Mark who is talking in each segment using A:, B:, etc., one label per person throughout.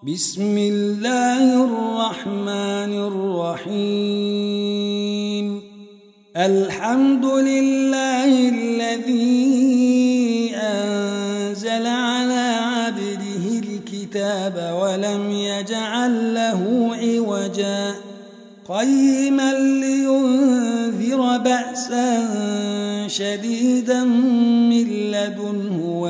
A: بسم الله الرحمن الرحيم. الحمد لله الذي أنزل على عبده الكتاب ولم يجعل له عوجا قيما لينذر بأسا شديدا من لدنه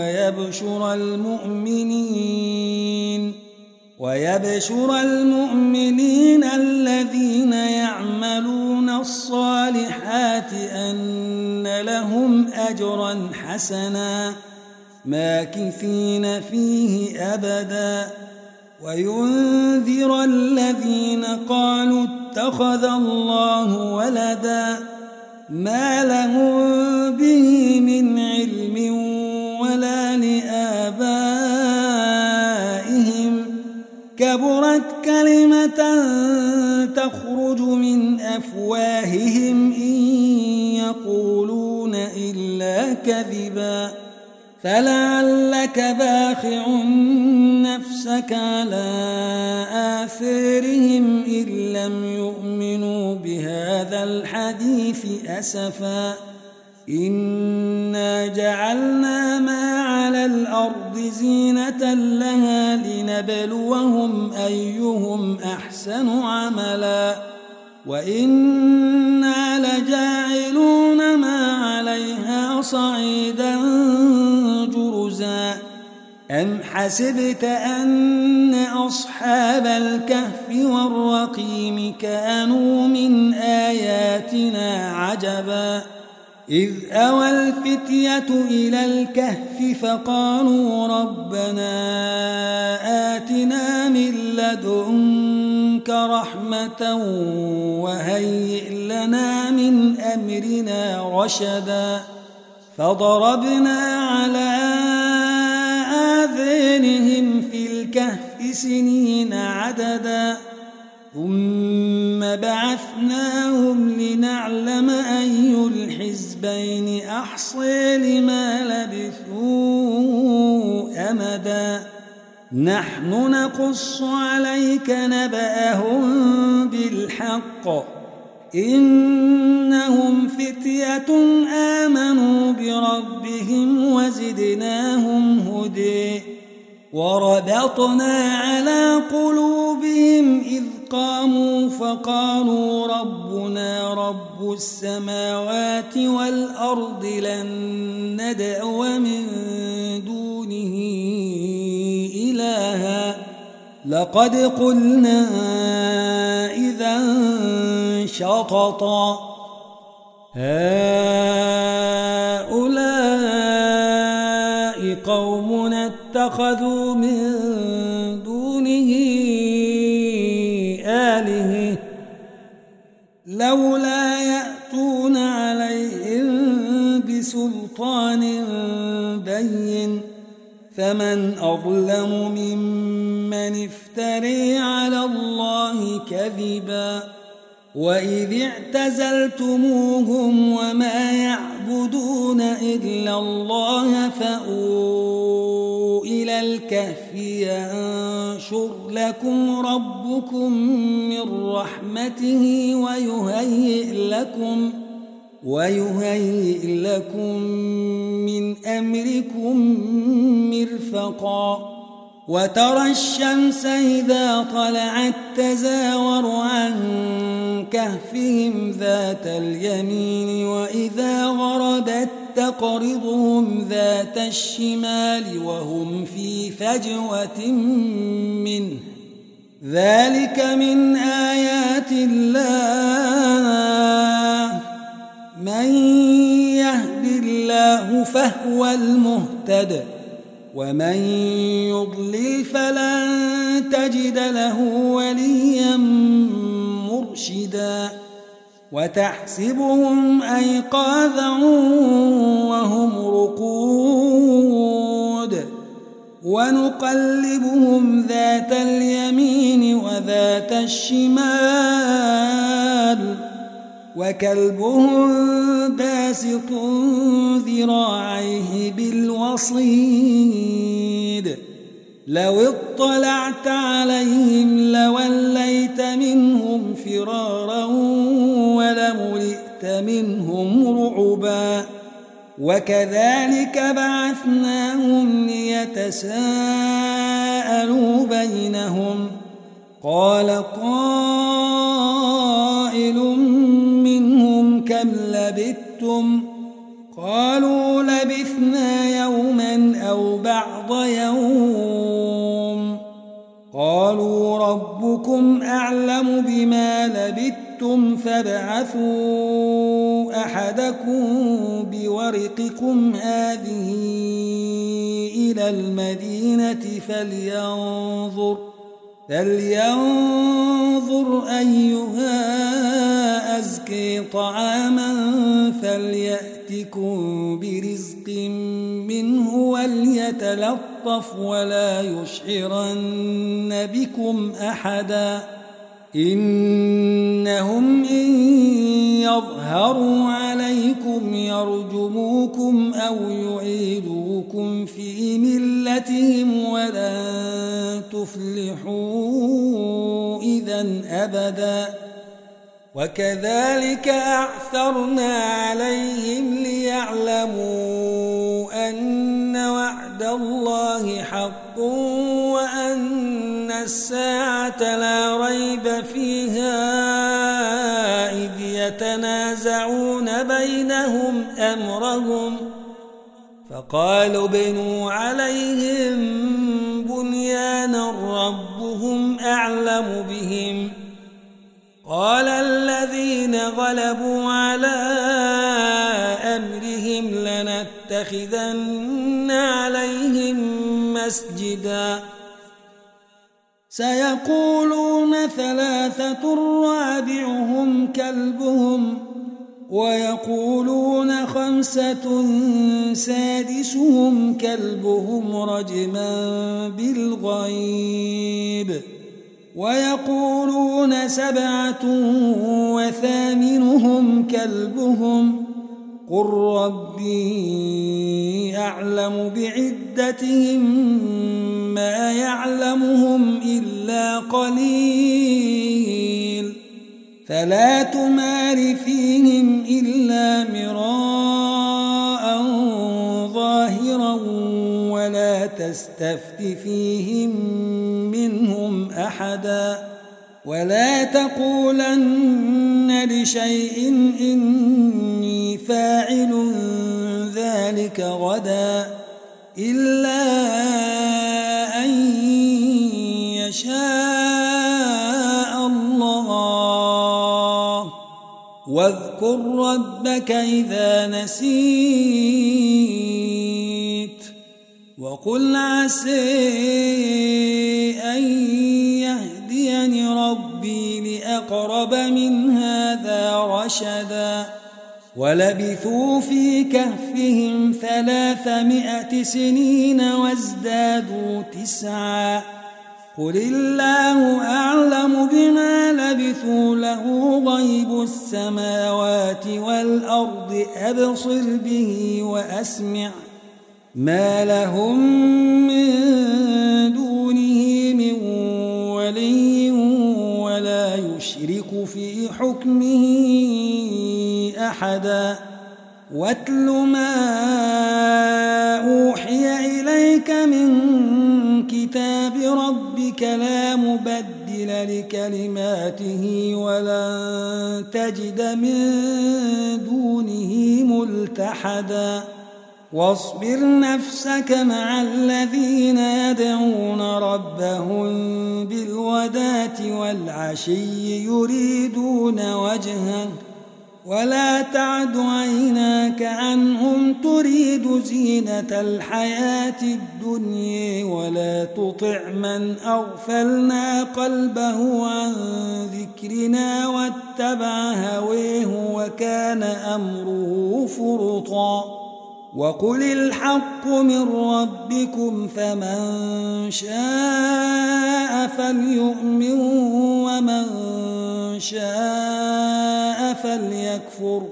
A: ويبشر المؤمنين الذين يعملون الصالحات أن لهم أجرا حسنا ماكثين فيه أبدا وينذر الذين قالوا اتخذ الله ولدا ما لهم به من علم ولا لآبائهم كبرت كلمة تخرج من أفواههم إن يقولون إلا كذبا فلعلك باخع نفسك على آثارهم إن لم يؤمنوا بهذا الحديث أسفا إنا جعلنا ما على الأرض زينة لها لنبلوهم أيهم أحسن عملا وإنا لجاعلون ما عليها صعيدا جرزا أم حسبت أن أصحاب الكهف والرقيم كانوا من آياتنا عجبا إذ أوى الفتية إلى الكهف فقالوا ربنا آتنا من لدنك رحمة وهيئ لنا من أمرنا رشدا فضربنا على آذانهم في الكهف سنين عددا ثم بعثناهم لنعلم أي الحزبين أحصي لما لبثوا أمدا نحن نقص عليك نبأهم بالحق إنهم فتية آمنوا بربهم وزدناهم هدى وربطنا على قلوبهم إذ قاموا فقالوا ربنا رب السماوات والأرض لن ندعو من دونه إلها لقد قلنا إذا شططا هؤلاء قومنا اتخذوا من دونه آلهة لولا يأتون عليهم بسلطان بين فمن أظلم ممن افتري على الله كذبا وإذ اعتزلتموهم وما يعبدون إلا الله فأووا إلى الكهف ينشر لكم ربكم من رحمته ويهيئ لكم من أمركم مرفقا وترى الشمس إذا طلعت تزاور عن كهفهم ذات اليمين وإذا غربت تقرضهم ذات الشمال وهم في فجوة منه ذلك من آيات الله من يهد الله فهو المهتد ومن يضلل فلن تجد له وليا مرشدا وتحسبهم أيقاظا وهم رقود ونقلبهم ذات اليمين وذات الشمال وكلبهم باسط ذراعيه بالوصيد لو اطلعت ظاهرت عليهم لوليت منهم فرارا ولملئت منهم رعبا وكذلك بعثناهم ليتساءلوا بينهم قال قائل منهم كم لبثتم قالوا لبثنا يوما أو بعض يوم قالوا ربكم أعلم بما لبثتم فابعثوا أحدكم بورقكم هذه إلى المدينة فلينظر أيها أزكي طعاما فليأتكم برزق منه وليتلطف ولا يشعرن بكم أحدا إنهم إن يظهروا عليكم يرجموكم أو يعيدوكم في ملتهم ولن تفلحوا إذا أبدا وكذلك أعثرنا عليهم ليعلموا أن وعد الله حق وأن الساعة لا ريب فيها إذ يتنازعون بينهم أمرهم فقالوا ابنوا عليهم بنيانا ربهم أعلم بهم قال الذين غلبوا على أمرهم لنتخذن عليهم مسجدا سيقولون ثلاثة رابعهم كلبهم ويقولون خمسة سادسهم كلبهم رجما بالغيب ويقولون سبعة وثامنهم كلبهم قل ربي أعلم بعدتهم ما يعلمهم إلا قليل فلا تمار فيهم إلا مراء ظاهرا ولا تستفت فيهم منهم أحدا ولا تقولن لشيء إني فاعل ذلك غدا إلا أن يشاء الله واذكر ربك إذا نسيت وقل عسى أن يهديني ربي لأقرب من هذا رشدا ولبثوا في كهفهم 300 سنين وازدادوا 9 قل الله أعلم بما لبثوا له غيب السماوات والأرض أبصر به وأسمع ما لهم من دونه من ولي ولا يشرك في حكمه أحدا واتل ما أوحي إليك من كتاب ربك لا مبدل لكلماته ولن تجد من دونه ملتحدا واصبر نفسك مع الذين يدعون ربهم بالغداة والعشي يريدون وجهه ولا تعد عيناك عنهم تريد زينة الحياة الدنيا ولا تطع من أغفلنا قلبه عن ذكرنا واتبع هويه وكان أمره فرطا وقل الحق من ربكم فمن شاء فليؤمن ومن شاء فليكفر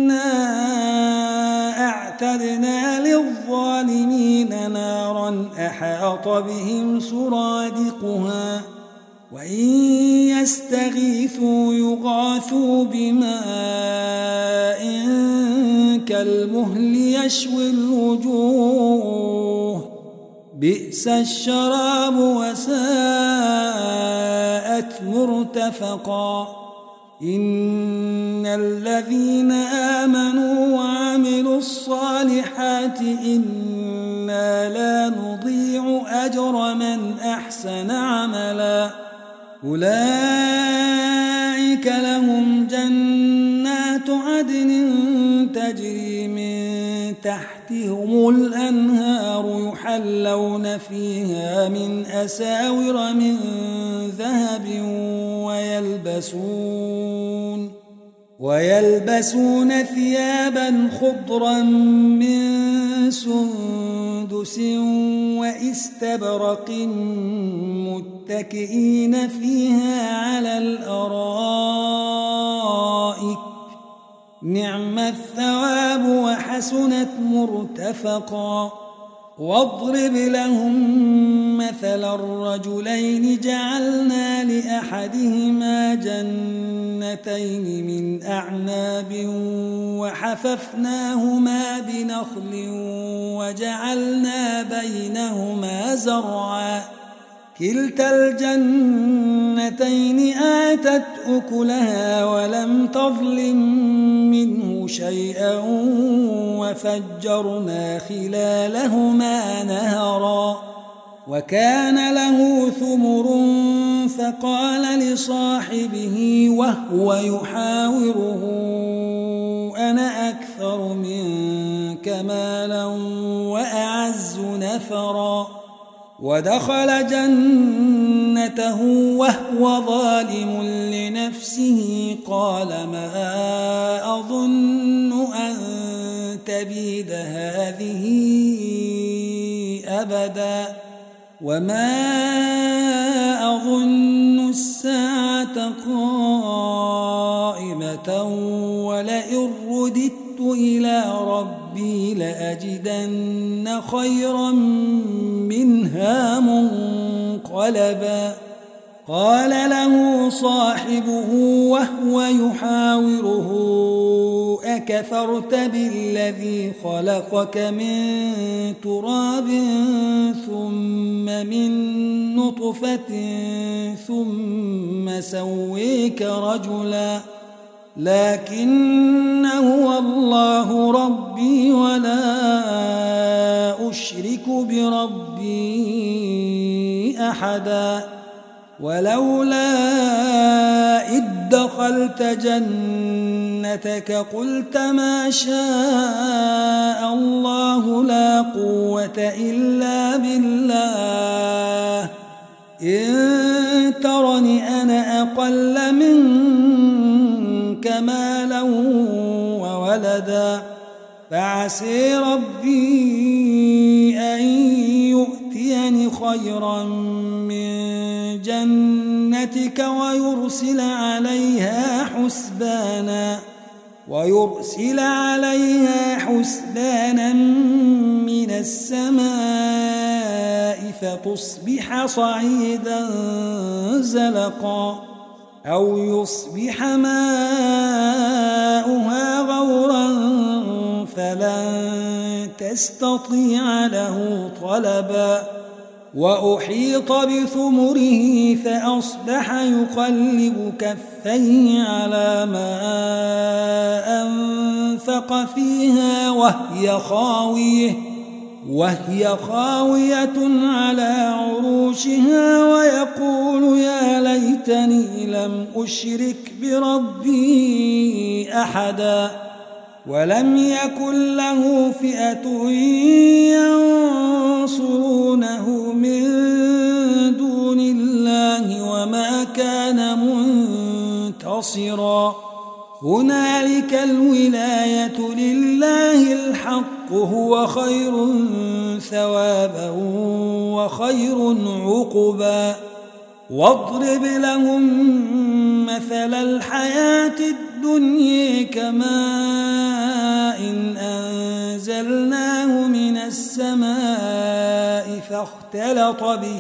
A: إنا أعتدنا للظالمين نارا أحاط بهم سرادقها وإن يستغيثوا يغاثوا بماء كالمهل يشوي الوجوه بئس الشراب وساءت مرتفقا إن الذين آمنوا وعملوا الصالحات إنا لا نضيع أجر من أحسن عملا أولئك لهم جنات عدن تجري من تحتهم الأنهار يحلون فيها من أساور من ذهب ويلبسون ثيابا خضرا من سندس وإستبرق متكئين فيها على الأرائك نعم الثواب وحسنت مرتفقا واضرب لهم مثل الرجلين جعلنا لأحدهما جنتين من أعناب وحففناهما بنخل وجعلنا بينهما زرعا كلتا الجنتين آتت أكلها ولم تظلم منه شيئا وفجرنا خلالهما نهرا وكان له ثمر فقال لصاحبه وهو يحاوره أنا أكثر منك مالا وأعز نفرا ودخل جنته وهو ظالم لنفسه قال ما أظن أن تبيد هذه أبدا وما أظن الساعة قائمة ولئن رددت إلى ربي لأجدن خيرا منها منقلبا قال له صاحبه وهو يحاوره أكفرت بالذي خلقك من تراب ثم من نطفة ثم سويك رجلا لكن هو الله ربي ولا أشرك بربي أحدا ولولا إذ دخلت جنتك قلت ما شاء الله لا قوة إلا بالله إن ترني أنا أقل منك مالا وولدا فعسي ربي أن يؤتيني خيرا من جنتك ويرسل عليها حسبانا من السماء فتصبح صعيدا زلقا أو يصبح ماؤها غورا فلن تستطيع له طلبا وأحيط بثمره فأصبح يقلب كفيه على ما أنفق فيها وهي خاوية على عروشها ويقول يا ليتني لم أشرك بربي أحدا ولم يكن له فئة ينصرونه من دون الله وما كان منتصرا هنالك الولاية لله الحق هو خير ثوابا وخير عقبا واضرب لهم مثل الحياة الدنيا كماء أنزلناه من السماء فاختلط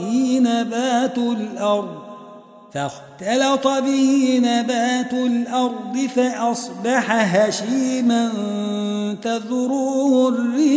A: به نبات الأرض فأصبح هشيما تذروه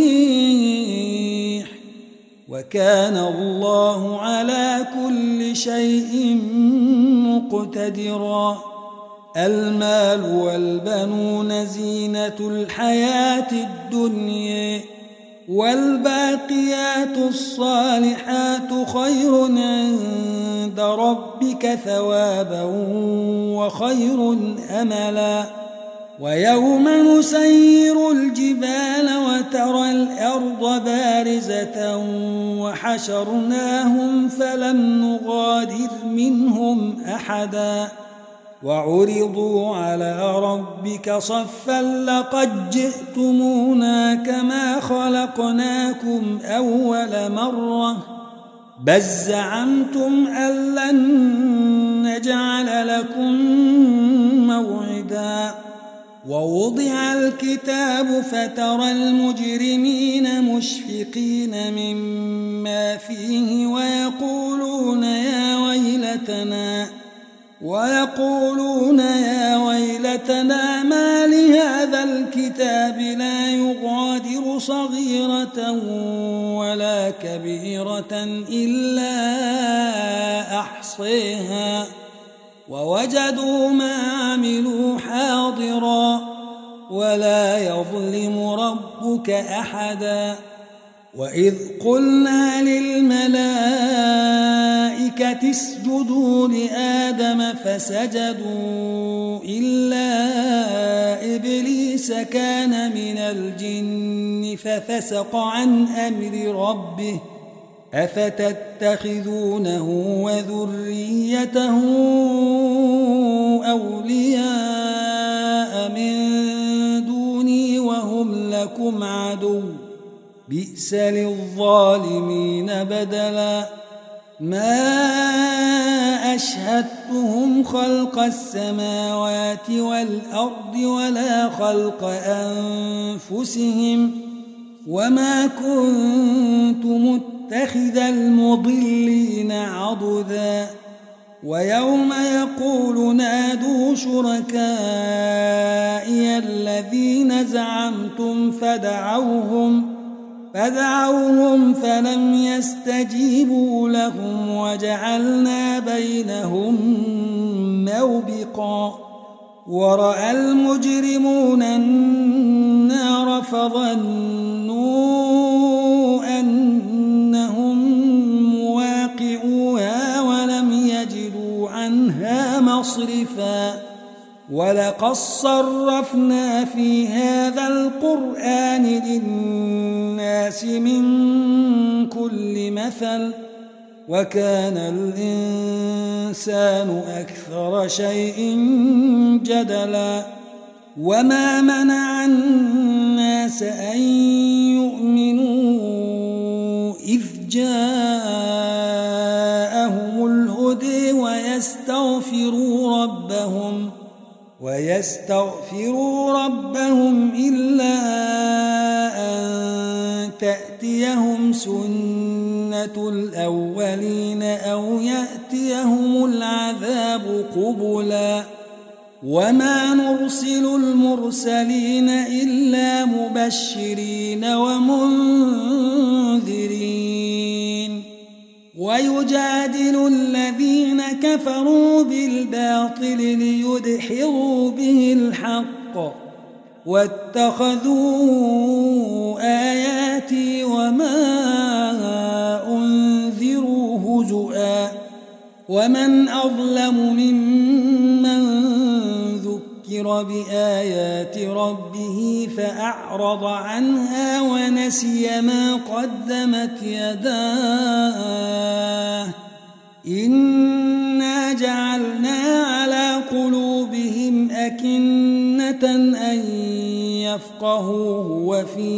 A: الريح وكان الله على كل شيء مقتدرا. المال والبنون زينة الحياة الدنيا والباقيات الصالحات خير عند ربك ثوابا وخير أملا. ويوم نسير الجبال وترى الأرض بارزة وحشرناهم فلم نغادر منهم أحدا وعرضوا على ربك صفا لقد جئتمونا كما خلقناكم أول مرة بل زعمتم أن لن نجعل لكم موعدا. ووضع الكتاب فترى المجرمين مشفقين مما فيه ويقولون يا ويلتنا ما لهذا الكتاب لا يغادر صغيرة ولا كبيرة إلا أحصيها ووجدوا ما عملوا حاضرا ولا يظلم ربك أحدا. وإذ قلنا للملائكة اسجدوا لآدم فسجدوا إلا إبليس كان من الجن ففسق عن أمر ربه أفتتخذونه وذريته أولياء من دوني وهم لكم عدو بئس للظالمين بدلا. ما أشهدتهم خلق السماوات والأرض ولا خلق أنفسهم وما كنت متخذ المضلين عضدا. ويوم يقول نادوا شركائي الذين زعمتم فدعوهم فلم يستجيبوا لهم وجعلنا بينهم موبقا. ورأى المجرمون النار فظنوا أنهم مواقعوها ولم يجدوا عنها مصرفا. ولقد صرفنا في هذا القرآن للناس من كل مثل وكان الإنسان أكثر شيء جدلا. وما منع الناس أن يؤمنوا إذ جاءهم الهدى ويستغفروا ربهم إلا أن تأتيهم سنة الأولين أو يأتيهم العذاب قبلا. وما نرسل المرسلين إلا مبشرين ومنذرين ويجادل الذين كفروا بالباطل ليدحضوا به الحق واتخذوا آياتي وما أنذروا هزؤا. ومن أظلم ممن ذكر بآيات ربه فأعرض عنها ونسي ما قدمت يداه إنا جعلنا على قلوبهم أكنة أن يفقهوه وفي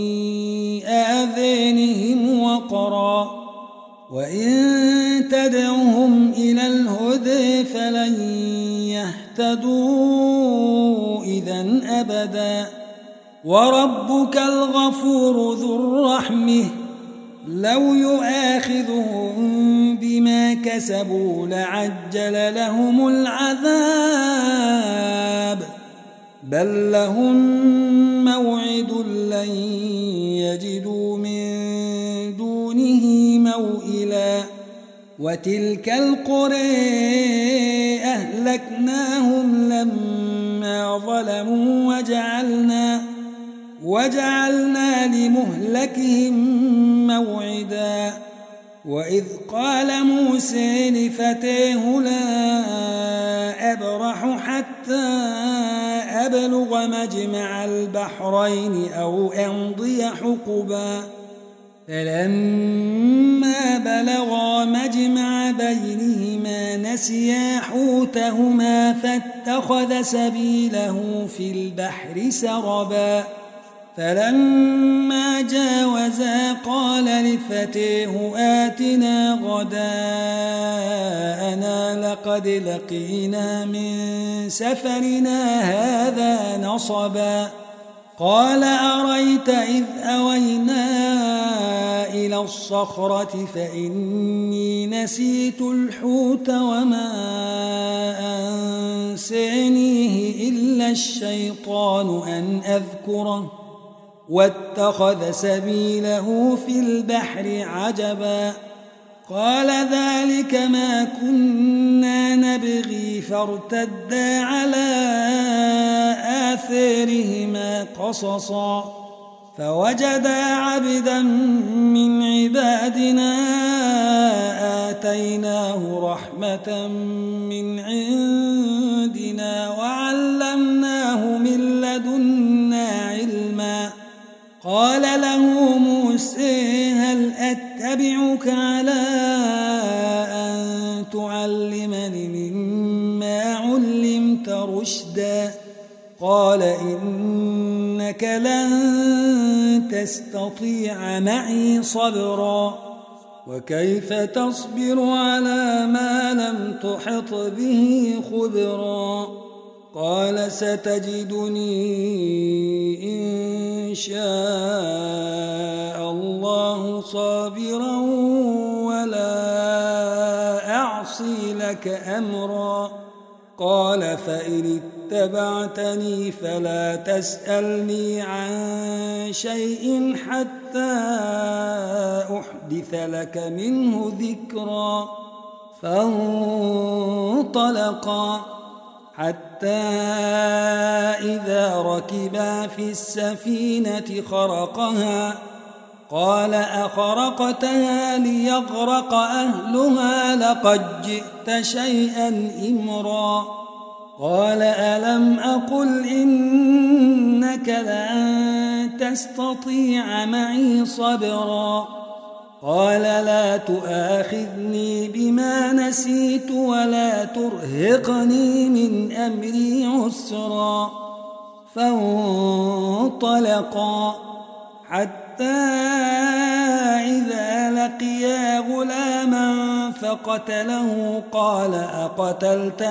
A: آذانهم وقرا وإن تدعهم إلى الهدى فلن يهتدوا إذن أبدا. وربك الغفور ذو الرحمة لو يؤاخذهم بما كسبوا لعجل لهم العذاب بل لهم موعد لن يجدوا من دونه موئلا وتلك القرى أهلكناهم لما ظلموا وجعلنا لمهلكهم موعدا وإذ قال موسى لفتاه لا أبرح حتى أبلغ مجمع البحرين أو أمضي حقبا فلما بلغا مجمع بينهما نسيا حوتهما فاتخذ سبيله في البحر سربا فلما جاوزا قال لفتاه آتنا غداءنا لقد لقينا من سفرنا هذا نصبا قال أريت إذ أوينا إلى الصخرة فإني نسيت الحوت وما أنسانيه إلا الشيطان أن أذكره واتخذ سبيله في البحر عجبا قال ذلك ما كنا نبغي فارتدا على آثارهما قصصا فوجدا عبدا من عبادنا آتيناه رحمة من عندنا وعلمناه من لدنا علما قال له موسى هل أتبعك على أن تعلمني مما علمت رشدا قال إنك لن تستطيع معي صبرا وكيف تصبر على ما لم تحط به خبرا قال ستجدني إن شاء الله صابرا ولا أعصي لك أمرا قال فإن اتبعتني فلا تسألني عن شيء حتى أحدث لك منه ذكرا فانطلقا حتى إذا ركبا في السفينة خرقها قال أخرقتها ليغرق أهلها لقد جئت شيئا إمرا قال ألم أقل إنك لن تستطيع معي صبرا قال لا تؤاخذني بما نسيت ولا ترهقني من أمري عسرا فانطلقا حتى إذا لقيا غلاما فقتله قال أقتلت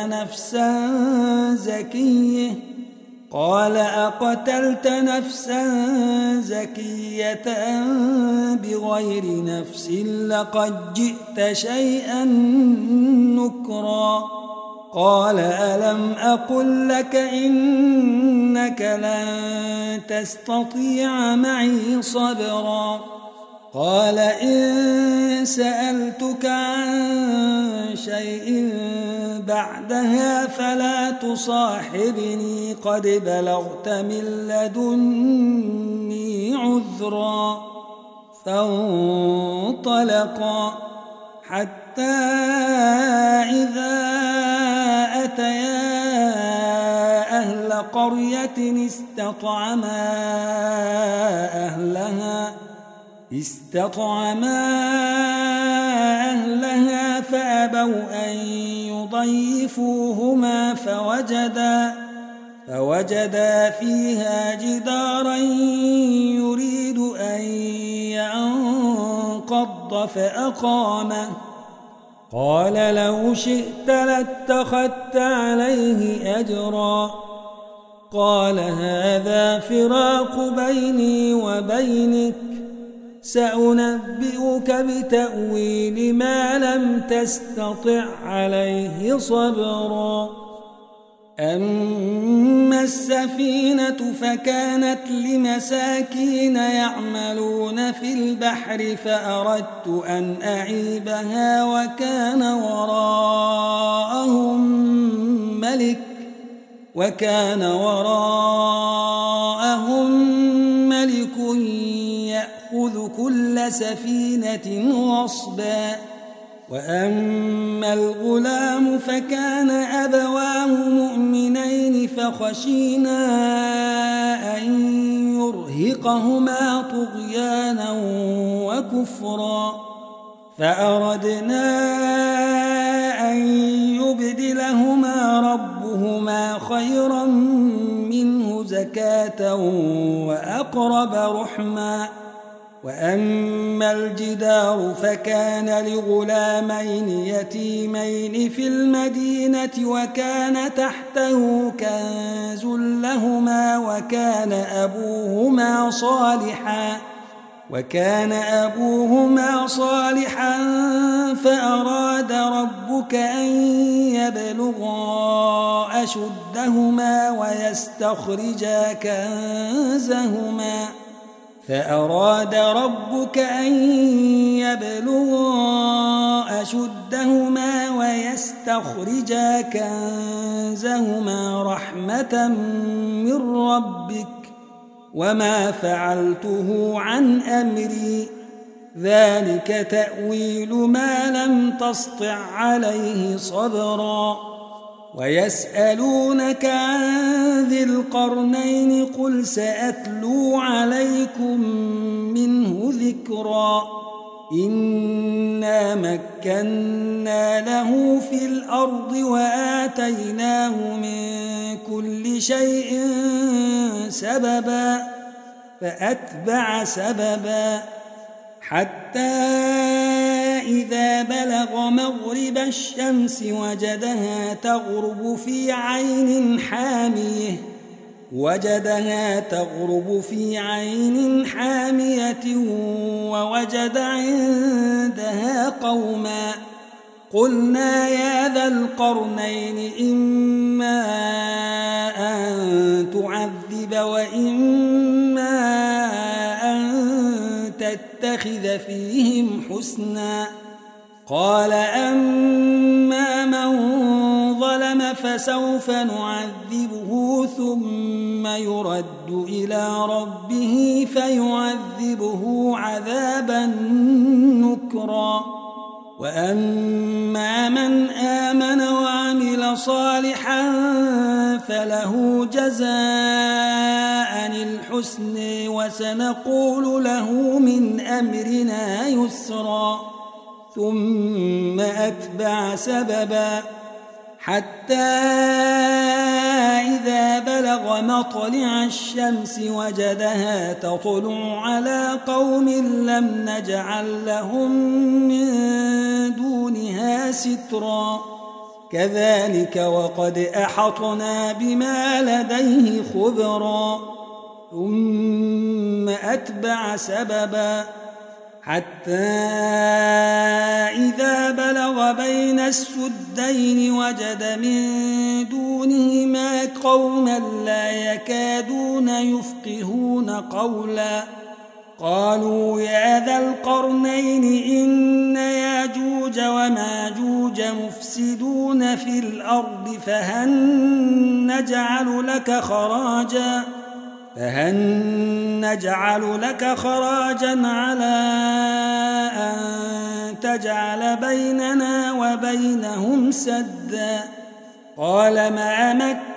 A: نفسا زكية بغير نفس لقد جئت شيئا نكرا قال ألم أقل لك إنك لن تستطيع معي صبرا قال إن سألتك عن شيء بعدها فلا تصاحبني قد بلغت من لدني عذرا فانطلقا حتى إذا أتيا أهل قرية استطعما أهلها فأبوا أن يضيفوهما فوجدا فيها جدارا يريد أن ينقض فأقامه قال لو شئت لاتخذت عليه أجرا قال هذا فراق بيني وبينك سأنبئك بتأويل ما لم تستطع عليه صبرا أما السفينة فكانت لمساكين يعملون في البحر فأردت أن أعيبها وكان وراءهم ملك يأخذ كل سفينة غصبا وأما الغلام فكان أبواه مؤمنين فخشينا أن يرهقهما طغيانا وكفرا فأردنا أن يبدلهما ربهما خيرا منه زكاة وأقرب رحما وأما الجدار فكان لغلامين يتيمين في المدينة وكان تحته كنز لهما وكان أبوهما صالحا فأراد ربك أن يبلغا أشدهما ويستخرجا كنزهما رحمة من ربك وما فعلته عن أمري ذلك تأويل ما لم تسطع عليه صبرا ويسألونك عن ذي القرنين قل سأتلو عليكم منه ذكرا إنا مكنا له في الأرض وآتيناه من كل شيء سببا فأتبع سببا حتى إذا بلغ مغرب الشمس وجدها تغرب في عين حامية ووجد عندها قوما قلنا يا ذا القرنين إما أن تعذب وإما أن تتخذ فيهم حسنا قال أما من ظلم فسوف نعذبه ثم يرد إلى ربه فيعذبه عذابا نكرا وأما من آمن وعمل صالحا فله جزاء الحسن وسنقول له من أمرنا يسرا ثم أتبع سببا حتى إذا بلغ مطلع الشمس وجدها تطلع على قوم لم نجعل لهم من دونها سترا كذلك وقد أحطنا بما لديه خبرا ثم أتبع سببا حتى إذا بلغ بين السدين وجد من دونهما قوما لا يكادون يفقهون قولا قالوا يا ذا القرنين إن ياجوج وماجوج مفسدون في الأرض فهل نجعل لك خراجا على أن تجعل بيننا وبينهم سدا قال ما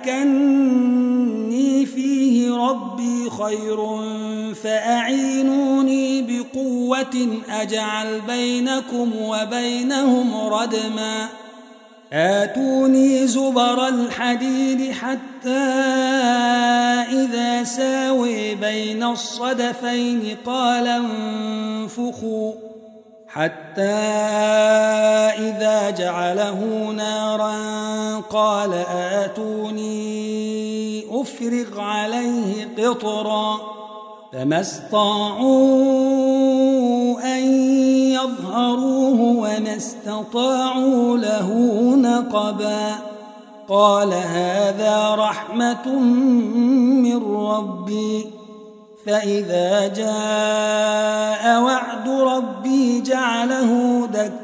A: مكني فيه ربي خير فأعينوني بقوة أجعل بينكم وبينهم ردما آتوني زبر الحديد حتى إذا ساوي بين الصدفين قال انفخوا حتى إذا جعله نارا قال آتوني أفرغ عليه قطرا فما استطاعوا أن يظهروه وما استطاعوا له نقبا قال هذا رحمة من ربي فإذا جاء وعد ربي جعله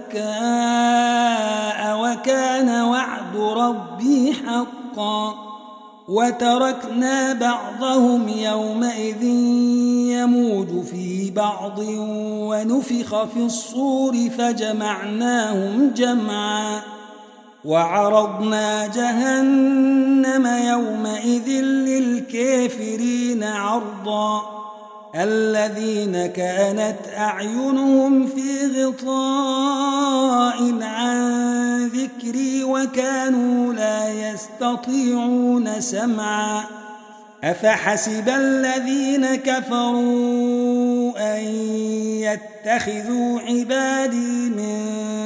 A: دكاء وكان وعد ربي حقا وتركنا بعضهم يومئذ يموج في بعض ونفخ في الصور فجمعناهم جمعا وعرضنا جهنم يومئذ للكافرين عرضا الذين كانت أعينهم في غطاء عن ذكري وكانوا لا يستطيعون سمعا أفحسب الذين كفروا أن يتخذوا عبادي من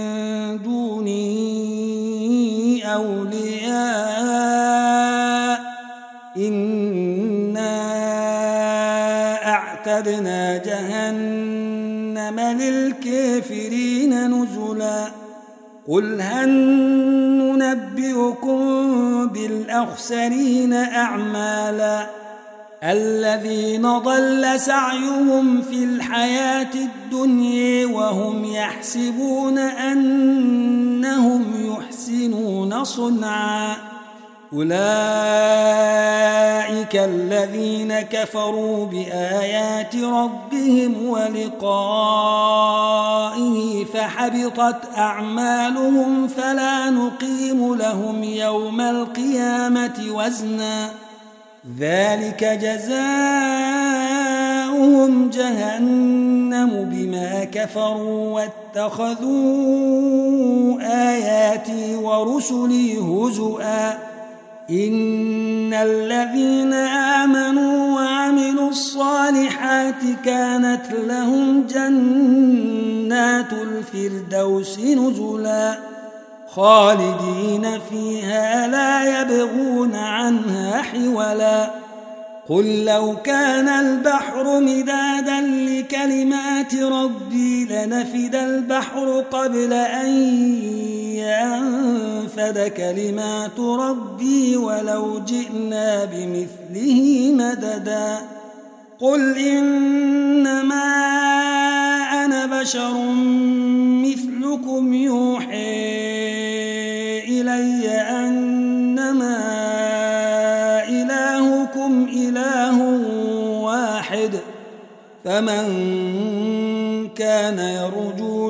A: دوني أولياء إنا أعتدنا جهنم للكافرين نزلا قل هل ننبئكم بالأخسرين أعمالا الذين ضل سعيهم في الحياة الدنيا وهم يحسبون أنهم يحسنون صنعا أولئك الذين كفروا بآيات ربهم ولقائه فحبطت أعمالهم فلا نقيم لهم يوم القيامة وزنا ذلك جزاؤهم جهنم بما كفروا واتخذوا آياتي ورسلي هزؤا إن الذين آمنوا وعملوا الصالحات كانت لهم جنات الفردوس نزلا خالدين فيها لا يبغون عنها حولا قل لو كان البحر مدادا لكلمات ربي لنفد البحر قبل أن ينفد كلمات ربي ولو جئنا بمثله مددا قل إنما أنا بشر مثلكم يوحي إلي أنما إلهكم إله واحد فمن كان يرجو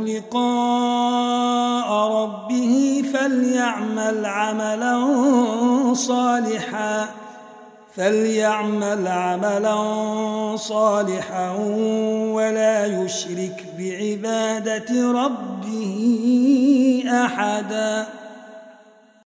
A: لقاء ربه فليعمل عملا صالحا ولا يشرك بعبادة ربه أحدا.